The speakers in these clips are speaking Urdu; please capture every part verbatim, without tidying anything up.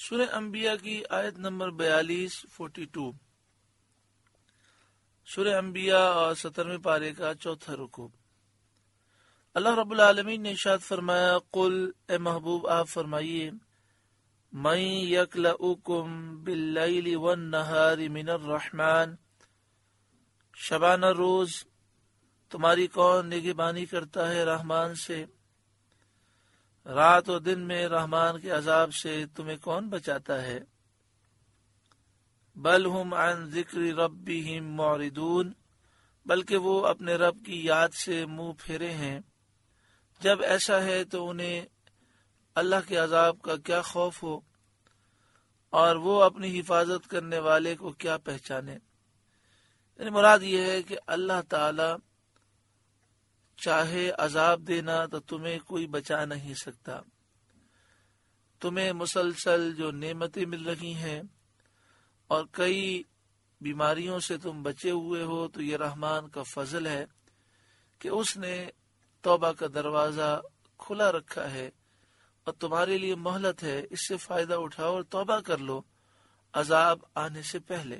سورہ انبیاء کی آیت نمبر بیالیس فورٹی ٹو سورہ انبیاء اور سترویں پارے کا چوتھا رکوع۔ اللہ رب العالمین نے ارشاد فرمایا، قل اے محبوب آپ فرمائیے، من یکلؤکم باللیل والنہار من الرحمن، شبانہ روز تمہاری کون نگہبانی کرتا ہے رحمان سے، رات و دن میں رحمان کے عذاب سے تمہیں کون بچاتا ہے۔ بل ہم عن ذکر ربہم معرضون، بلکہ وہ اپنے رب کی یاد سے منہ پھیرے ہیں۔ جب ایسا ہے تو انہیں اللہ کے عذاب کا کیا خوف ہو، اور وہ اپنی حفاظت کرنے والے کو کیا پہچانے۔ یعنی مراد یہ ہے کہ اللہ تعالی چاہے عذاب دینا تو تمہیں کوئی بچا نہیں سکتا۔ تمہیں مسلسل جو نعمتیں مل رہی ہیں اور کئی بیماریوں سے تم بچے ہوئے ہو، تو یہ رحمان کا فضل ہے کہ اس نے توبہ کا دروازہ کھلا رکھا ہے اور تمہارے لیے مہلت ہے، اس سے فائدہ اٹھاؤ اور توبہ کر لو عذاب آنے سے پہلے۔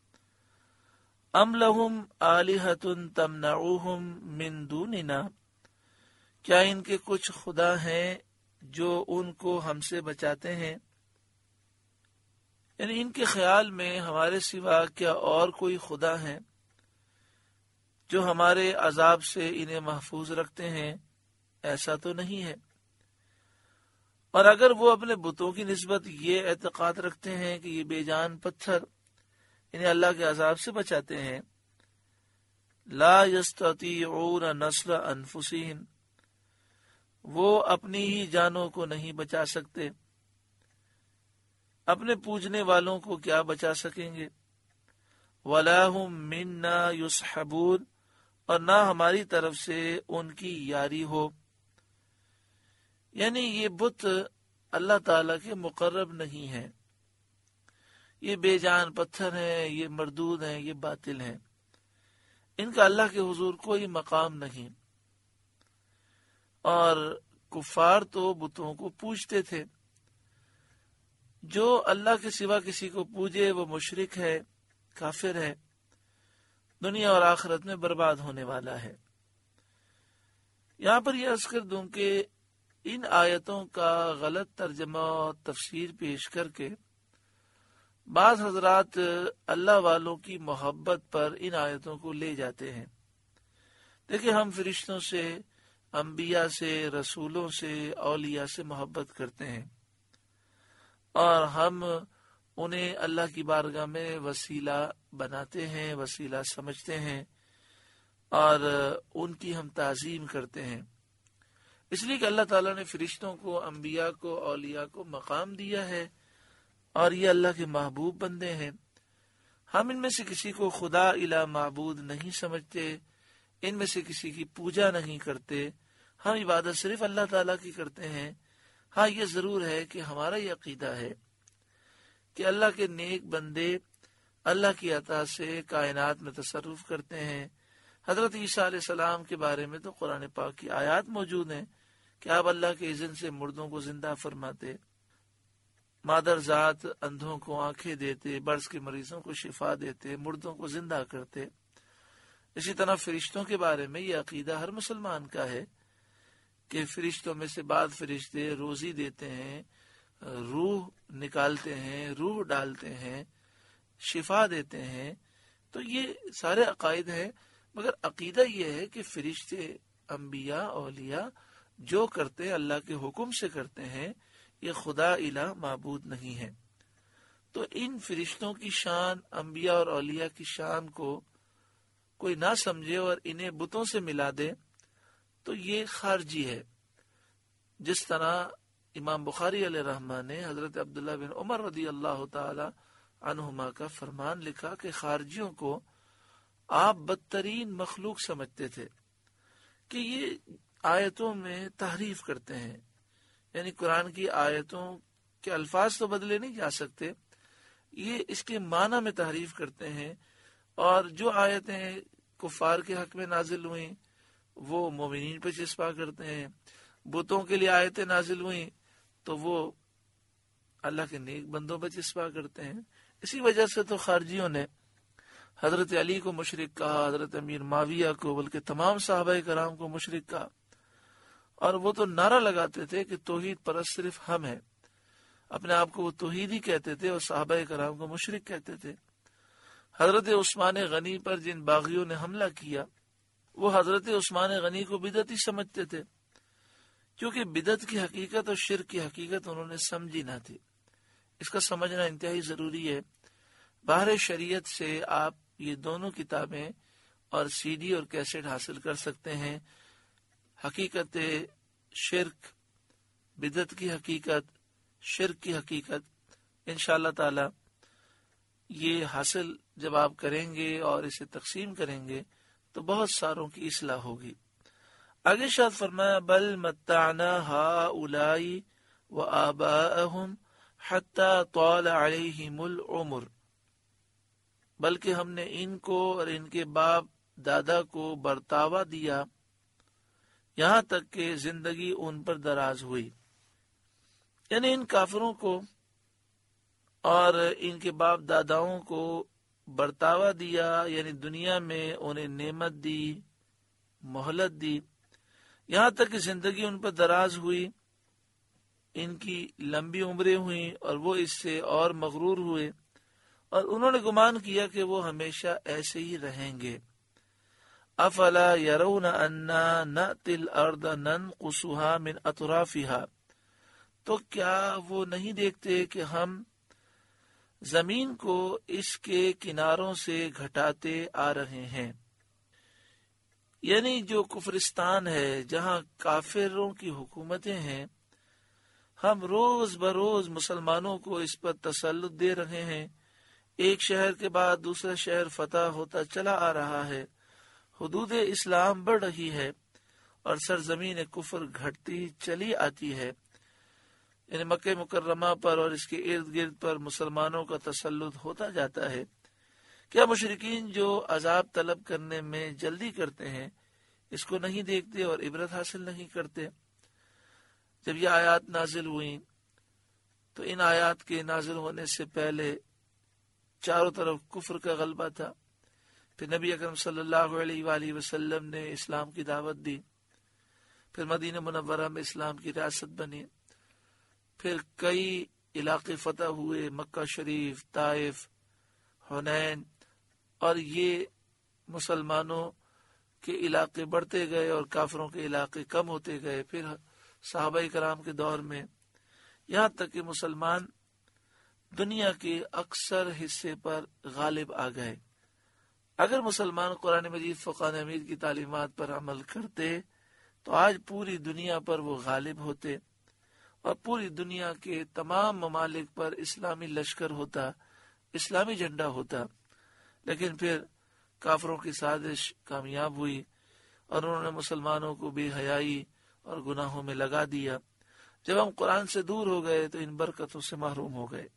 ام لہم آلہۃ تمنعوہم من دوننا، کیا ان کے کچھ خدا ہیں جو ان کو ہم سے بچاتے ہیں؟ یعنی ان کے خیال میں ہمارے سوا کیا اور کوئی خدا ہیں جو ہمارے عذاب سے انہیں محفوظ رکھتے ہیں؟ ایسا تو نہیں ہے۔ اور اگر وہ اپنے بتوں کی نسبت یہ اعتقاد رکھتے ہیں کہ یہ بے جان پتھر انہیں اللہ کے عذاب سے بچاتے ہیں، لا یستطیعون نصر انفسہم، وہ اپنی ہی جانوں کو نہیں بچا سکتے، اپنے پوجنے والوں کو کیا بچا سکیں گے؟ ولا ہم منا یصحبون، اور نہ ہماری طرف سے ان کی یاری ہو۔ یعنی یہ بت اللہ تعالی کے مقرب نہیں ہیں، یہ بے جان پتھر ہیں، یہ مردود ہیں، یہ باطل ہیں، ان کا اللہ کے حضور کوئی مقام نہیں۔ اور کفار تو بتوں کو پوجتے تھے، جو اللہ کے سوا کسی کو پوجے وہ مشرک ہے، کافر ہے، دنیا اور آخرت میں برباد ہونے والا ہے۔ یہاں پر یہ عرض کر دوں کہ ان آیتوں کا غلط ترجمہ اور تفسیر پیش کر کے بعض حضرات اللہ والوں کی محبت پر ان آیتوں کو لے جاتے ہیں۔ دیکھیں، ہم فرشتوں سے، انبیاء سے، رسولوں سے، اولیاء سے محبت کرتے ہیں، اور ہم انہیں اللہ کی بارگاہ میں وسیلہ بناتے ہیں، وسیلہ سمجھتے ہیں، اور ان کی ہم تعظیم کرتے ہیں، اس لیے کہ اللہ تعالیٰ نے فرشتوں کو، انبیاء کو، اولیاء کو مقام دیا ہے، اور یہ اللہ کے محبوب بندے ہیں۔ ہم ان میں سے کسی کو خدا الہ معبود نہیں سمجھتے، ان میں سے کسی کی پوجا نہیں کرتے، ہم عبادت صرف اللہ تعالیٰ کی کرتے ہیں۔ ہاں، یہ ضرور ہے کہ ہمارا یہ عقیدہ ہے کہ اللہ کے نیک بندے اللہ کی عطا سے کائنات میں تصرف کرتے ہیں۔ حضرت عیسیٰ علیہ السلام کے بارے میں تو قرآن پاک کی آیات موجود ہیں کہ آپ اللہ کے اذن سے مردوں کو زندہ فرماتے، مادر ذات اندھوں کو آنکھیں دیتے، برس کے مریضوں کو شفا دیتے، مردوں کو زندہ کرتے۔ اسی طرح فرشتوں کے بارے میں یہ عقیدہ ہر مسلمان کا ہے کہ فرشتوں میں سے بعض فرشتے روزی دیتے ہیں، روح نکالتے ہیں، روح ڈالتے ہیں، شفا دیتے ہیں۔ تو یہ سارے عقائد ہیں، مگر عقیدہ یہ ہے کہ فرشتے، انبیاء، اولیاء جو کرتے ہیں اللہ کے حکم سے کرتے ہیں، یہ خدا الہ معبود نہیں ہے۔ تو ان فرشتوں کی شان، انبیاء اور اولیاء کی شان کو کوئی نہ سمجھے اور انہیں بتوں سے ملا دے تو یہ خارجی ہے۔ جس طرح امام بخاری علیہ رحمہ نے حضرت عبداللہ بن عمر رضی اللہ تعالی عنہما کا فرمان لکھا کہ خارجیوں کو آپ بدترین مخلوق سمجھتے تھے کہ یہ آیتوں میں تحریف کرتے ہیں، یعنی قرآن کی آیتوں کے الفاظ تو بدلے نہیں جا سکتے، یہ اس کے معنی میں تحریف کرتے ہیں، اور جو آیتیں کفار کے حق میں نازل ہوئیں وہ مومنین پہ چسپا کرتے ہیں، بتوں کے لیے آیتیں نازل ہوئیں تو وہ اللہ کے نیک بندوں پہ چسپاں کرتے ہیں. اسی وجہ سے تو خارجیوں نے حضرت علی کو مشرک کہا، حضرت امیر معاویہ کو، بلکہ تمام صحابہ کرام کو مشرک کہا. اور وہ تو نعرہ لگاتے تھے کہ توحید پرست صرف ہم ہیں، اپنے آپ کو وہ توحیدی کہتے تھے اور صحابہ کرام کو مشرک کہتے تھے. حضرت عثمان غنی پر جن باغیوں نے حملہ کیا وہ حضرت عثمان غنی کو بدعتی سمجھتے تھے، کیونکہ بدعت کی حقیقت اور شرک کی حقیقت انہوں نے سمجھی نہ تھی. اس کا سمجھنا انتہائی ضروری ہے. باہر شریعت سے آپ یہ دونوں کتابیں اور سی ڈی اور کیسٹ حاصل کر سکتے ہیں. حقیقت شرک، بدعت کی حقیقت، شرک کی حقیقت انشاءاللہ تعالی یہ حاصل جب آپ کریں گے اور اسے تقسیم کریں گے تو بہت ساروں کی اصلاح ہوگی. آگے شاید فرمایا بل متعنا ہؤلاء وآباءهم حتى طال عليهم العمر، بلکہ ہم نے ان کو اور ان کے باپ دادا کو برتاوا دیا یہاں تک کہ زندگی ان پر دراز ہوئی. یعنی ان کافروں کو اور ان کے باپ داداؤں کو برتاوا دیا، یعنی دنیا میں انہیں نعمت دی، مہلت دی، یہاں تک کہ زندگی ان پر دراز ہوئی، ان کی لمبی عمریں ہوئیں اور وہ اس سے اور مغرور ہوئے اور انہوں نے گمان کیا کہ وہ ہمیشہ ایسے ہی رہیں گے. افلا يرون انا نأتی الارض ننقصها من اطرافها، تو کیا وہ نہیں دیکھتے کہ ہم زمین کو اس کے کناروں سے گھٹاتے آ رہے ہیں. یعنی جو کفرستان ہے، جہاں کافروں کی حکومتیں ہیں، ہم روز بروز مسلمانوں کو اس پر تسلط دے رہے ہیں. ایک شہر کے بعد دوسرا شہر فتح ہوتا چلا آ رہا ہے، حدود اسلام بڑھ رہی ہے اور سرزمین کفر گھٹتی چلی آتی ہے. یعنی مکہ مکرمہ پر اور اس کے ارد گرد پر مسلمانوں کا تسلط ہوتا جاتا ہے. کیا مشرکین جو عذاب طلب کرنے میں جلدی کرتے ہیں اس کو نہیں دیکھتے اور عبرت حاصل نہیں کرتے؟ جب یہ آیات نازل ہوئیں تو ان آیات کے نازل ہونے سے پہلے چاروں طرف کفر کا غلبہ تھا. پھر نبی اکرم صلی اللہ علیہ وآلہ وسلم نے اسلام کی دعوت دی، پھر مدینہ منورہ میں اسلام کی ریاست بنی، پھر کئی علاقے فتح ہوئے، مکہ شریف، طائف، حنین، اور یہ مسلمانوں کے علاقے بڑھتے گئے اور کافروں کے علاقے کم ہوتے گئے. پھر صحابہ کرام کے دور میں یہاں تک کہ مسلمان دنیا کے اکثر حصے پر غالب آ گئے. اگر مسلمان قرآن مجید فقان حمید کی تعلیمات پر عمل کرتے تو آج پوری دنیا پر وہ غالب ہوتے اور پوری دنیا کے تمام ممالک پر اسلامی لشکر ہوتا، اسلامی جھنڈا ہوتا. لیکن پھر کافروں کی سازش کامیاب ہوئی اور انہوں نے مسلمانوں کو بے حیائی اور گناہوں میں لگا دیا. جب ہم قرآن سے دور ہو گئے تو ان برکتوں سے محروم ہو گئے.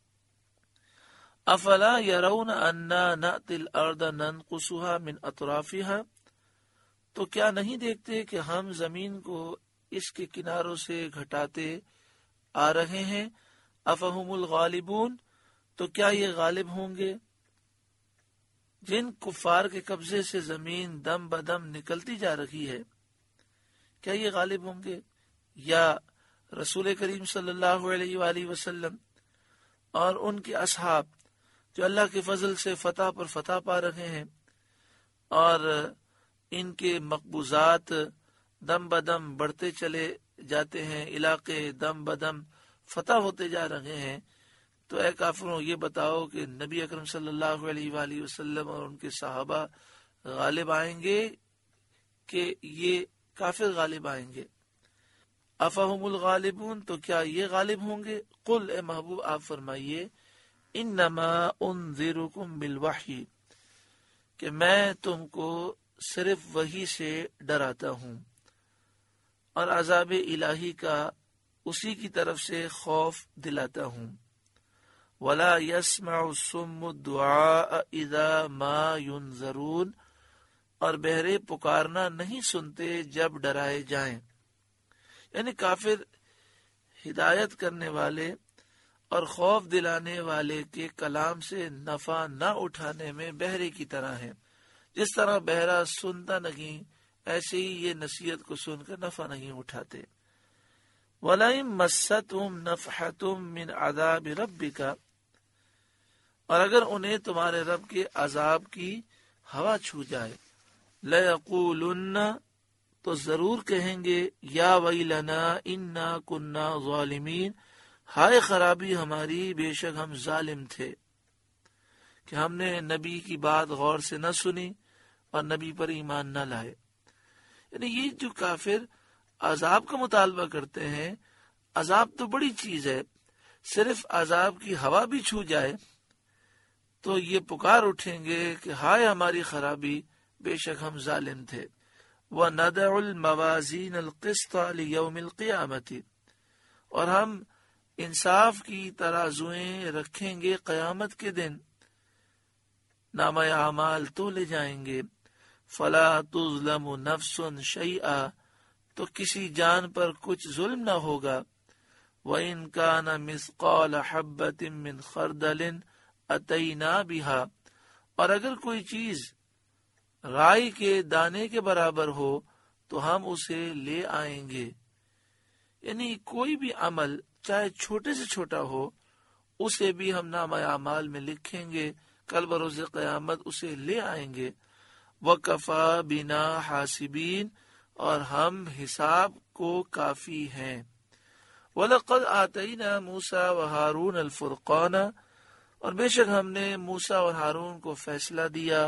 افلا يرون انا نأتی الارض ننقصها من اطرافها، تو کیا نہیں دیکھتے کہ ہم زمین کو اس کے کناروں سے گھٹاتے آ رہے ہیں. افہم الغالبون، تو کیا یہ غالب ہوں گے؟ جن کفار کے قبضے سے زمین دم بدم نکلتی جا رہی ہے، کیا یہ غالب ہوں گے؟ یا رسول کریم صلی اللہ علیہ وآلہ وسلم اور ان کے اصحاب جو اللہ کے فضل سے فتح پر فتح پا رہے ہیں اور ان کے مقبوضات دم بدم بڑھتے چلے جاتے ہیں، علاقے دم بدم فتح ہوتے جا رہے ہیں، تو اے کافروں یہ بتاؤ کہ نبی اکرم صلی اللہ علیہ وآلہ وسلم اور ان کے صحابہ غالب آئیں گے کہ یہ کافر غالب آئیں گے؟ افہم الغالبون، تو کیا یہ غالب ہوں گے؟ قل، اے محبوب آپ فرمائیے، انما انذرکم بالوحی، کہ میں تم کو صرف وحی سے ڈراتا ہوں اور عذاب الہی کا اسی کی طرف سے خوف دلاتا ہوں. ولا يسمع الصم الدعاء اذا ما ينذرون، اور بہرے پکارنا نہیں سنتے جب ڈرائے جائیں. یعنی کافر ہدایت کرنے والے اور خوف دلانے والے کے کلام سے نفع نہ اٹھانے میں بہرے کی طرح ہے. جس طرح بہرا سنتا نہیں ایسے ہی یہ نصیحت کو سن کر نفع نہیں اٹھاتے. وَلَئِن مَسَّتْهُمْ نَفْحَةٌ مِّنْ عَذَابِ رَبِّكَ، اور اگر انہیں تمہارے رب کے عذاب کی ہوا چھو جائے، لَيَقُولُنَّ، تو ضرور کہیں گے، یا ویلنا انا کننا ظالمین، ہائے خرابی ہماری، بے شک ہم ظالم تھے کہ ہم نے نبی کی بات غور سے نہ سنی اور نبی پر ایمان نہ لائے. یعنی یہ جو کافر عذاب کا مطالبہ کرتے ہیں، عذاب تو بڑی چیز ہے، صرف عذاب کی ہوا بھی چھو جائے تو یہ پکار اٹھیں گے کہ ہائے ہماری خرابی، بے شک ہم ظالم تھے. وَنَدَعُ الْمَوَازِينَ الْقِسْطَ لِيَوْمِ الْقِيَامَةِ، اور ہم انصاف کی ترازویں رکھیں گے قیامت کے دن، نامہ اعمال تو لے جائیں گے. فَلَا تُظْلَمُ نَفْسٌ شَيْئًا، تو کسی جان پر کچھ ظلم نہ ہوگا. وَإِنْ كَانَ مِثْقَالَ حَبَّةٍ مِّنْ خَرْدَلٍ أَتَيْنَا بِهَا، اور اگر کوئی چیز رائی کے دانے کے برابر ہو تو ہم اسے لے آئیں گے. یعنی کوئی بھی عمل چاہے چھوٹے سے چھوٹا ہو، اسے بھی ہم نامہ اعمال میں لکھیں گے، کل بروز قیامت اسے لے آئیں گے. وَكَفَى بِنَا حَاسِبِينَ، اور ہم حساب کو کافی ہیں. وَلَقَدْ آتَيْنَا مُوسَى وَهَارُونَ الْفُرْقَانَ، اور بے شک ہم نے موسیٰ اور ہارون کو فیصلہ دیا.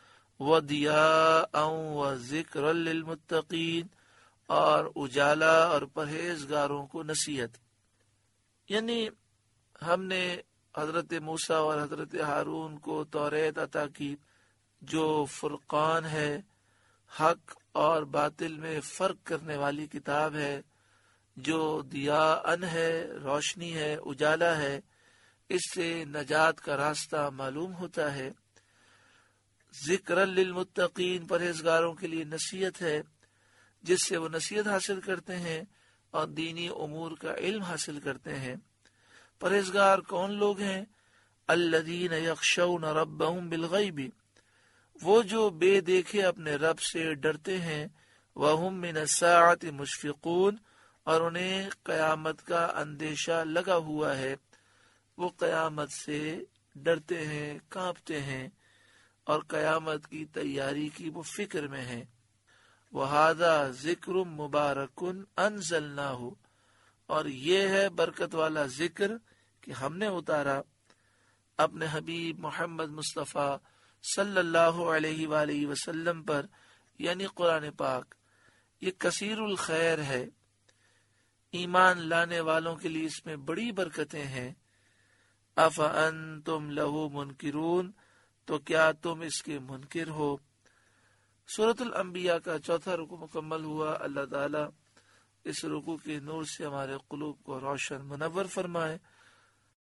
وَضِيَاءً وَذِكْرًا لِلْمُتَّقِينَ، اور اجالا اور پرہیزگاروں کو نصیحت. یعنی ہم نے حضرت موسیٰ اور حضرت ہارون کو توریت عطا کی جو فرقان ہے، حق اور باطل میں فرق کرنے والی کتاب ہے، جو ضیاءً ہے، روشنی ہے، اجالا ہے، اس سے نجات کا راستہ معلوم ہوتا ہے. ذکر للمتقین، پرہیزگاروں کے لیے نصیحت ہے جس سے وہ نصیحت حاصل کرتے ہیں اور دینی امور کا علم حاصل کرتے ہیں. پرہیزگار کون لوگ ہیں؟ الذین یخشون ربهم بالغیب، وہ جو بے دیکھے اپنے رب سے ڈرتے ہیں. وهم من الساعة مشفقون، اور انہیں قیامت کا اندیشہ لگا ہوا ہے، وہ قیامت سے ڈرتے ہیں، کانپتے ہیں اور قیامت کی تیاری کی وہ فکر میں ہیں. وَهَذَا ذِكْرٌ مُبَارَكٌ أَنزَلْنَاهُ، اور یہ ہے برکت والا ذکر کہ ہم نے اتارا اپنے حبیب محمد مصطفیٰ صلی اللہ علیہ وآلہ وسلم پر، یعنی قرآن پاک. یہ کثیر الخیر ہے، ایمان لانے والوں کے لیے اس میں بڑی برکتیں ہیں. أَفَأَنْتُمْ لَهُ مُنْكِرُونَ، تو کیا تم اس کے منکر ہو. سورۃ الانبیاء کا چوتھا رکوع مکمل ہوا. اللہ تعالی اس رکوع کے نور سے ہمارے قلوب کو روشن منور فرمائے.